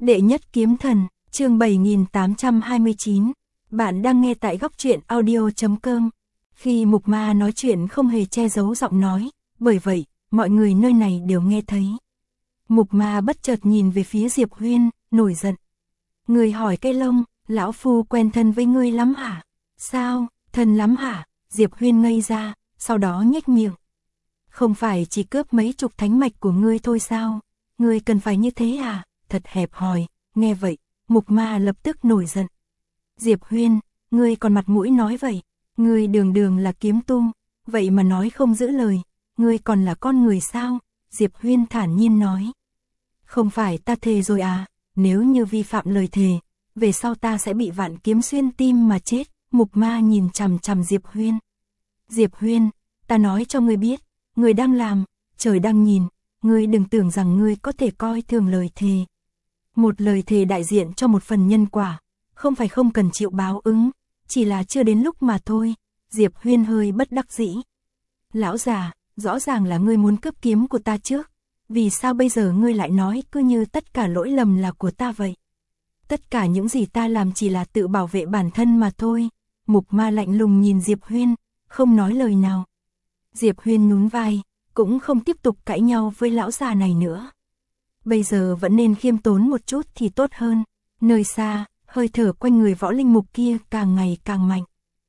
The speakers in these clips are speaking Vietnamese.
Đệ nhất kiếm thần, chương 7829. Bạn đang nghe tại góc truyện audio.com. Khi Mục Ma nói chuyện không hề che giấu giọng nói, bởi vậy, mọi người nơi này đều nghe thấy. Mục Ma bất chợt nhìn về phía Diệp Huyên, nổi giận. Người hỏi cây lông, lão phu quen thân với ngươi lắm hả? Sao, thân lắm hả? Diệp Huyên ngây ra, sau đó nhếch miệng. Không phải chỉ cướp mấy chục thánh mạch của ngươi thôi sao? Ngươi cần phải như thế à? Thật hẹp hòi. Nghe vậy, Mục Ma lập tức nổi giận. Diệp Huyên, ngươi còn mặt mũi nói vậy? Ngươi đường đường là kiếm tu, vậy mà nói không giữ lời, ngươi còn là con người sao? Diệp Huyên thản nhiên nói. Không phải ta thề rồi à? Nếu như vi phạm lời thề, về sau ta sẽ bị vạn kiếm xuyên tim mà chết. Mục Ma nhìn chằm chằm Diệp Huyên. Diệp Huyên, ta nói cho ngươi biết, ngươi đang làm, trời đang nhìn, ngươi đừng tưởng rằng ngươi có thể coi thường lời thề. Một lời thề đại diện cho một phần nhân quả, không phải không cần chịu báo ứng, chỉ là chưa đến lúc mà thôi. Diệp Huyên hơi bất đắc dĩ. Lão già, rõ ràng là ngươi muốn cướp kiếm của ta trước, vì sao bây giờ ngươi lại nói cứ như tất cả lỗi lầm là của ta vậy? Tất cả những gì ta làm chỉ là tự bảo vệ bản thân mà thôi. Mục Ma lạnh lùng nhìn Diệp Huyên, không nói lời nào. Diệp Huyên nhún vai, cũng không tiếp tục cãi nhau với lão già này nữa. Bây giờ vẫn nên khiêm tốn một chút thì tốt hơn. Nơi xa, hơi thở quanh người Võ Linh Mục kia càng ngày càng mạnh.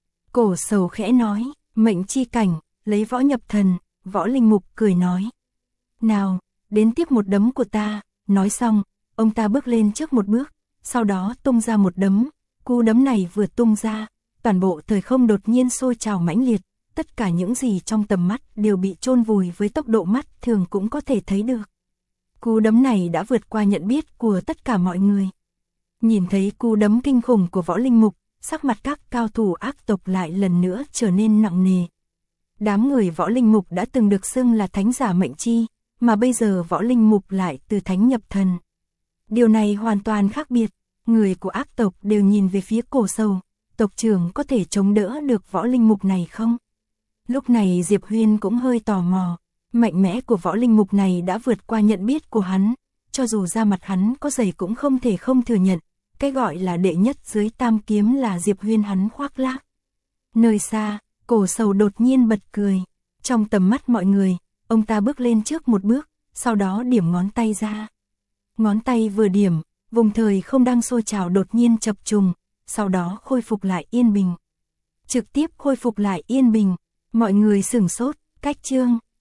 Cổ Sầu khẽ nói, mệnh chi cảnh, lấy võ nhập thần. Võ Linh Mục cười nói. Nào, đến tiếp một đấm của ta. Nói xong, ông ta bước lên trước một bước, sau đó tung ra một đấm. Cú đấm này vừa tung ra, toàn bộ thời không đột nhiên sôi trào mãnh liệt. Tất cả những gì trong tầm mắt đều bị chôn vùi với tốc độ mắt thường cũng có thể thấy được. Cú đấm này đã vượt qua nhận biết của tất cả mọi người. Nhìn thấy cú đấm kinh khủng của Võ Linh Mục, sắc mặt các cao thủ ác tộc lại lần nữa trở nên nặng nề. Đám người Võ Linh Mục đã từng được xưng là thánh giả mệnh chi, mà bây giờ Võ Linh Mục lại từ thánh nhập thần. Điều này hoàn toàn khác biệt, người của ác tộc đều nhìn về phía Cổ Sầu, tộc trưởng có thể chống đỡ được Võ Linh Mục này không? Lúc này Diệp Huyên cũng hơi tò mò, mạnh mẽ của Võ Linh Mục này đã vượt qua nhận biết của hắn, cho dù da mặt hắn có dày cũng không thể không thừa nhận, cái gọi là đệ nhất dưới tam kiếm là Diệp Huyên hắn khoác lác. Nơi xa, Cổ Sầu đột nhiên bật cười, trong tầm mắt mọi người, ông ta bước lên trước một bước, sau đó điểm ngón tay ra. Ngón tay vừa điểm, vùng thời không đang sôi trào đột nhiên chập trùng, sau đó khôi phục lại yên bình. Trực tiếp khôi phục lại yên bình, mọi người sửng sốt, cách chương.